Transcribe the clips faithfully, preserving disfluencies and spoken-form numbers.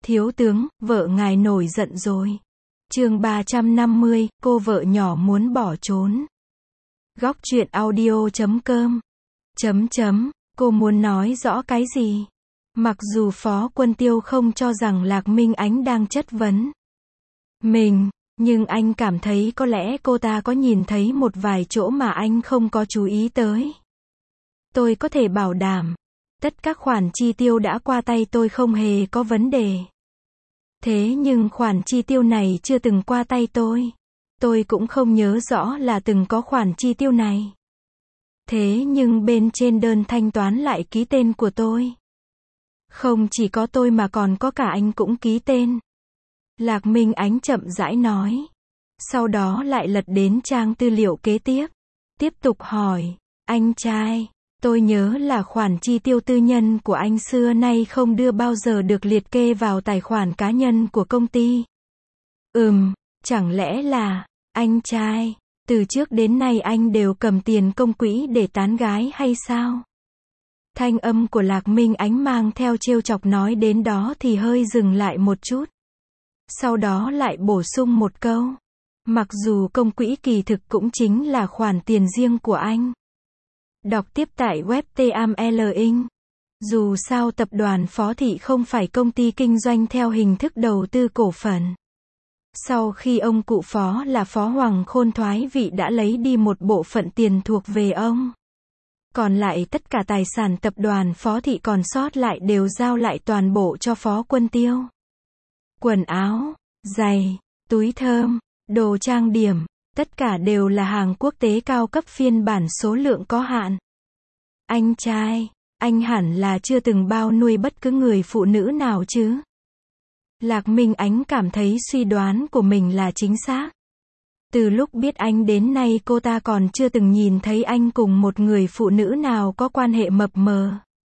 Thiếu tướng, vợ ngài nổi giận rồi. Chương ba trăm năm mươi, cô vợ nhỏ muốn bỏ trốn. Góc truyện audio chấm com. Chấm chấm, cô muốn nói rõ cái gì? Mặc dù Phó Quân Tiêu không cho rằng Lạc Minh Ánh đang chất vấn mình, nhưng anh cảm thấy có lẽ cô ta có nhìn thấy một vài chỗ mà anh không có chú ý tới. Tôi có thể bảo đảm, tất các khoản chi tiêu đã qua tay tôi không hề có vấn đề. Thế nhưng khoản chi tiêu này chưa từng qua tay tôi. Tôi cũng không nhớ rõ là từng có khoản chi tiêu này. Thế nhưng bên trên đơn thanh toán lại ký tên của tôi. Không chỉ có tôi mà còn có cả anh cũng ký tên. Lạc Minh Ánh chậm rãi nói. Sau đó lại lật đến trang tư liệu kế tiếp. Tiếp tục hỏi, anh trai, tôi nhớ là khoản chi tiêu tư nhân của anh xưa nay không đưa bao giờ được liệt kê vào tài khoản cá nhân của công ty. Ừm, chẳng lẽ là, anh trai, từ trước đến nay anh đều cầm tiền công quỹ để tán gái hay sao? Thanh âm của Lạc Minh Ánh mang theo trêu chọc nói đến đó thì hơi dừng lại một chút. Sau đó lại bổ sung một câu. Mặc dù công quỹ kỳ thực cũng chính là khoản tiền riêng của anh. Đọc tiếp tại web tê a em lờ Inc. Dù sao tập đoàn Phó Thị không phải công ty kinh doanh theo hình thức đầu tư cổ phần. Sau khi ông cụ Phó là Phó Hoàng Khôn thoái vị đã lấy đi một bộ phận tiền thuộc về ông. Còn lại tất cả tài sản tập đoàn Phó Thị còn sót lại đều giao lại toàn bộ cho Phó Quân Tiêu. Quần áo, giày, túi thơm, đồ trang điểm, tất cả đều là hàng quốc tế cao cấp phiên bản số lượng có hạn. Anh trai, anh hẳn là chưa từng bao nuôi bất cứ người phụ nữ nào chứ? Lạc Minh Ánh cảm thấy suy đoán của mình là chính xác. Từ lúc biết anh đến nay cô ta còn chưa từng nhìn thấy anh cùng một người phụ nữ nào có quan hệ mập mờ.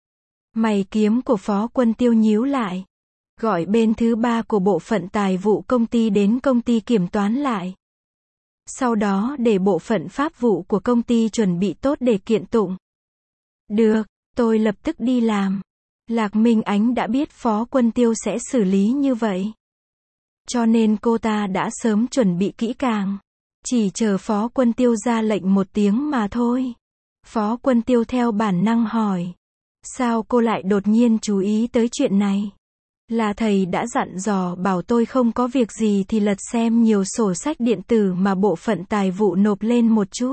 Mày kiếm của Phó Quân Tiêu nhíu lại. Gọi bên thứ ba của bộ phận tài vụ công ty đến công ty kiểm toán lại. Sau đó để bộ phận pháp vụ của công ty chuẩn bị tốt để kiện tụng. Được, tôi lập tức đi làm. Lạc Minh Ánh đã biết Phó Quân Tiêu sẽ xử lý như vậy. Cho nên cô ta đã sớm chuẩn bị kỹ càng. Chỉ chờ Phó Quân Tiêu ra lệnh một tiếng mà thôi. Phó Quân Tiêu theo bản năng hỏi. Sao cô lại đột nhiên chú ý tới chuyện này? Là thầy đã dặn dò bảo tôi không có việc gì thì lật xem nhiều sổ sách điện tử mà bộ phận tài vụ nộp lên một chút.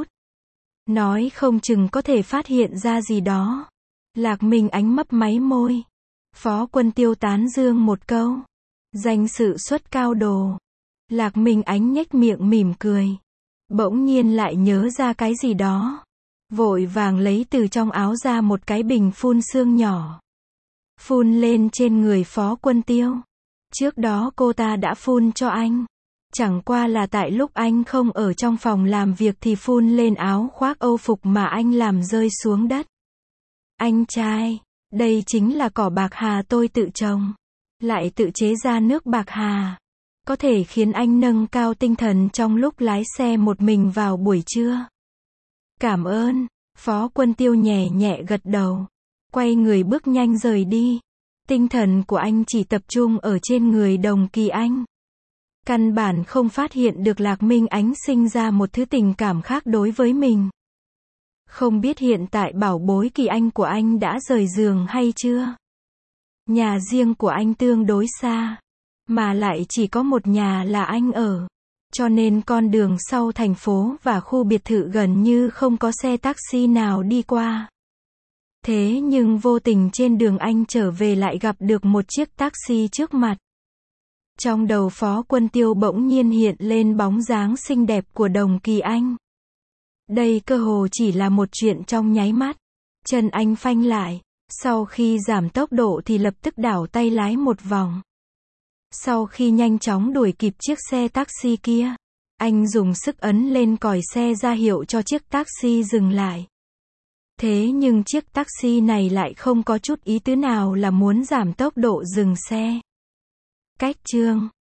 Nói không chừng có thể phát hiện ra gì đó. Lạc Minh Ánh mấp máy môi. Phó Quân Tiêu tán dương một câu. Danh sự xuất cao đồ. Lạc Minh Ánh nhếch miệng mỉm cười. Bỗng nhiên lại nhớ ra cái gì đó. Vội vàng lấy từ trong áo ra một cái bình phun sương nhỏ. Phun lên trên người Phó Quân Tiêu. Trước đó cô ta đã phun cho anh. Chẳng qua là tại lúc anh không ở trong phòng làm việc thì phun lên áo khoác âu phục mà anh làm rơi xuống đất. Anh trai, đây chính là cỏ bạc hà tôi tự trồng. Lại tự chế ra nước bạc hà. Có thể khiến anh nâng cao tinh thần trong lúc lái xe một mình vào buổi trưa. Cảm ơn. Phó Quân Tiêu nhẹ nhẹ gật đầu. Quay người bước nhanh rời đi. Tinh thần của anh chỉ tập trung ở trên người Đồng Kỳ Anh. Căn bản không phát hiện được Lạc Minh Ánh sinh ra một thứ tình cảm khác đối với mình. Không biết hiện tại bảo bối Kỳ Anh của anh đã rời giường hay chưa? Nhà riêng của anh tương đối xa. Mà lại chỉ có một nhà là anh ở. Cho nên con đường sau thành phố và khu biệt thự gần như không có xe taxi nào đi qua. Thế nhưng vô tình trên đường anh trở về lại gặp được một chiếc taxi trước mặt. Trong đầu Phó Quân Tiêu bỗng nhiên hiện lên bóng dáng xinh đẹp của Đồng Kỳ Anh. Đây cơ hồ chỉ là một chuyện trong nháy mắt. Chân anh phanh lại. Sau khi giảm tốc độ thì lập tức đảo tay lái một vòng. Sau khi nhanh chóng đuổi kịp chiếc xe taxi kia, anh dùng sức ấn lên còi xe ra hiệu cho chiếc taxi dừng lại. Thế nhưng chiếc taxi này lại không có chút ý tứ nào là muốn giảm tốc độ dừng xe. Cách chương